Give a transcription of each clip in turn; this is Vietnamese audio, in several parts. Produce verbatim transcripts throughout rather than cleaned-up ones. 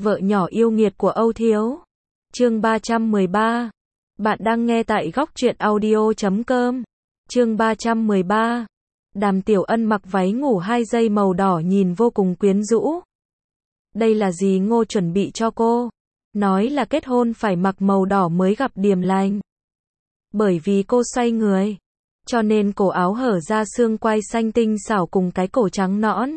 Vợ nhỏ yêu nghiệt của Âu Thiếu. Chương ba trăm mười ba. Bạn đang nghe tại góc truyện audio chấm com. Chương ba trăm mười ba. Đàm Tiểu Ân mặc váy ngủ hai dây màu đỏ nhìn vô cùng quyến rũ. Đây là gì Ngô chuẩn bị cho cô? Nói là kết hôn phải mặc màu đỏ mới gặp điềm lành. Bởi vì cô xoay người, cho nên cổ áo hở ra xương quai xanh tinh xảo cùng cái cổ trắng nõn.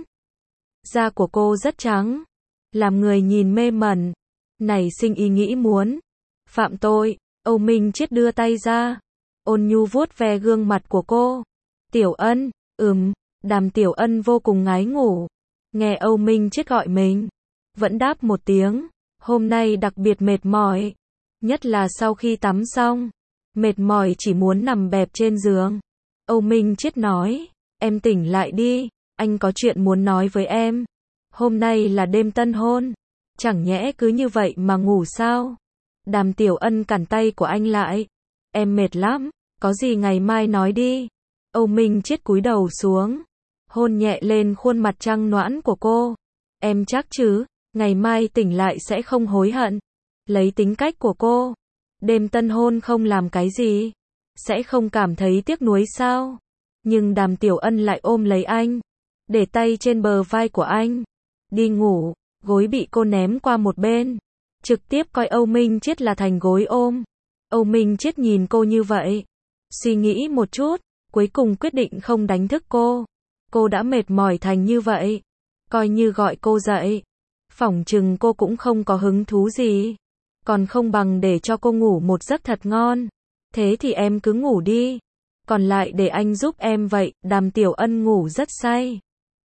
Da của cô rất trắng, làm người nhìn mê mẩn, nảy sinh ý nghĩ muốn phạm tội. Âu Minh Chiết đưa tay ra, ôn nhu vuốt ve gương mặt của cô. Tiểu Ân, ừm, Đàm Tiểu Ân vô cùng ngái ngủ. Nghe Âu Minh Chiết gọi mình, vẫn đáp một tiếng. Hôm nay đặc biệt mệt mỏi, nhất là sau khi tắm xong, mệt mỏi chỉ muốn nằm bẹp trên giường. Âu Minh Chiết nói, em tỉnh lại đi, anh có chuyện muốn nói với em. Hôm nay là đêm tân hôn, chẳng nhẽ cứ như vậy mà ngủ sao? Đàm Tiểu Ân cản tay của anh lại. Em mệt lắm, có gì ngày mai nói đi. Âu Minh Chiết cúi đầu xuống, hôn nhẹ lên khuôn mặt trắng nõn của cô. Em chắc chứ, ngày mai tỉnh lại sẽ không hối hận. Lấy tính cách của cô, đêm tân hôn không làm cái gì, sẽ không cảm thấy tiếc nuối sao? Nhưng Đàm Tiểu Ân lại ôm lấy anh, để tay trên bờ vai của anh. Đi ngủ, gối bị cô ném qua một bên, trực tiếp coi Âu Minh Chiết là thành gối ôm. Âu Minh Chiết nhìn cô như vậy, suy nghĩ một chút, cuối cùng quyết định không đánh thức cô. Cô đã mệt mỏi thành như vậy, coi như gọi cô dậy, phỏng chừng cô cũng không có hứng thú gì. Còn không bằng để cho cô ngủ một giấc thật ngon. Thế thì em cứ ngủ đi, còn lại để anh giúp em vậy. Đàm Tiểu Ân ngủ rất say,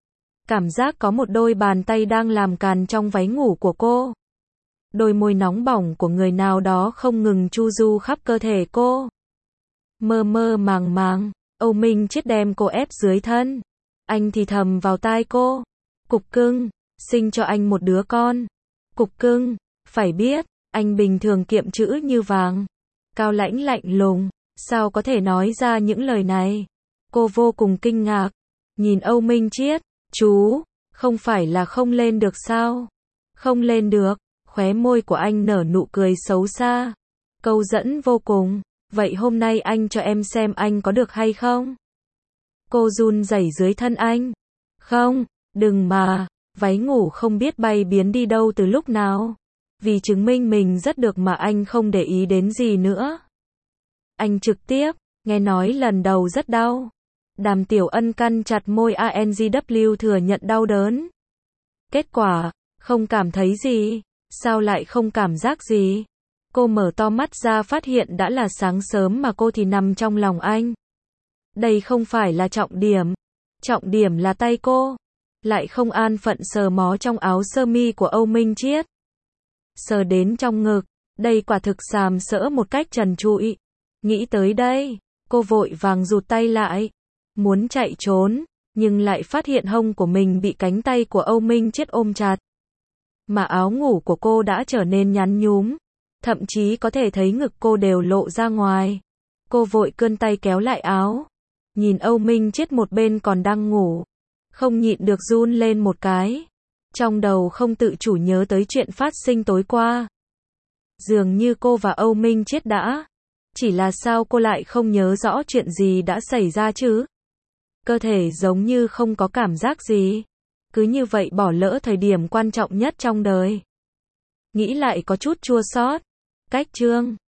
cảm giác có một đôi bàn tay đang làm càn trong váy ngủ của cô. Đôi môi nóng bỏng của người nào đó không ngừng chu du khắp cơ thể cô. Mơ mơ màng màng, Âu Minh Chiết đem cô ép dưới thân. Anh thì thầm vào tai cô, cục cưng, sinh cho anh một đứa con. Cục cưng, phải biết, anh bình thường kiệm chữ như vàng, cao lãnh lạnh lùng, sao có thể nói ra những lời này? Cô vô cùng kinh ngạc, nhìn Âu Minh Chiết. Chú, không phải là không lên được sao? Không lên được. Khóe môi của anh nở nụ cười xấu xa, câu dẫn vô cùng. Vậy hôm nay anh cho em xem anh có được hay không? Cô run rẩy dưới thân anh. Không, đừng mà. Váy ngủ không biết bay biến đi đâu từ lúc nào. Vì chứng minh mình rất được mà anh không để ý đến gì nữa. Anh trực tiếp, nghe nói lần đầu rất đau. Đàm Tiểu Ân căn chặt môi Angw thừa nhận đau đớn. Kết quả, không cảm thấy gì. Sao lại không cảm giác gì? Cô mở to mắt ra phát hiện đã là sáng sớm mà cô thì nằm trong lòng anh. Đây không phải là trọng điểm. Trọng điểm là tay cô. Lại không an phận sờ mó trong áo sơ mi của Âu Minh Chiết. Sờ đến trong ngực. Đây quả thực sàm sỡ một cách trần trụi. Nghĩ tới đây, cô vội vàng rụt tay lại. Muốn chạy trốn, nhưng lại phát hiện hông của mình bị cánh tay của Âu Minh Chiết ôm chặt. Mà áo ngủ của cô đã trở nên nhắn nhúm, thậm chí có thể thấy ngực cô đều lộ ra ngoài. Cô vội cươn tay kéo lại áo, nhìn Âu Minh Chiết một bên còn đang ngủ, không nhịn được run lên một cái. Trong đầu không tự chủ nhớ tới chuyện phát sinh tối qua. Dường như cô và Âu Minh Chiết đã, chỉ là sao cô lại không nhớ rõ chuyện gì đã xảy ra chứ? Cơ thể giống như không có cảm giác gì. Cứ như vậy bỏ lỡ thời điểm quan trọng nhất trong đời. Nghĩ lại có chút chua xót. Cách chương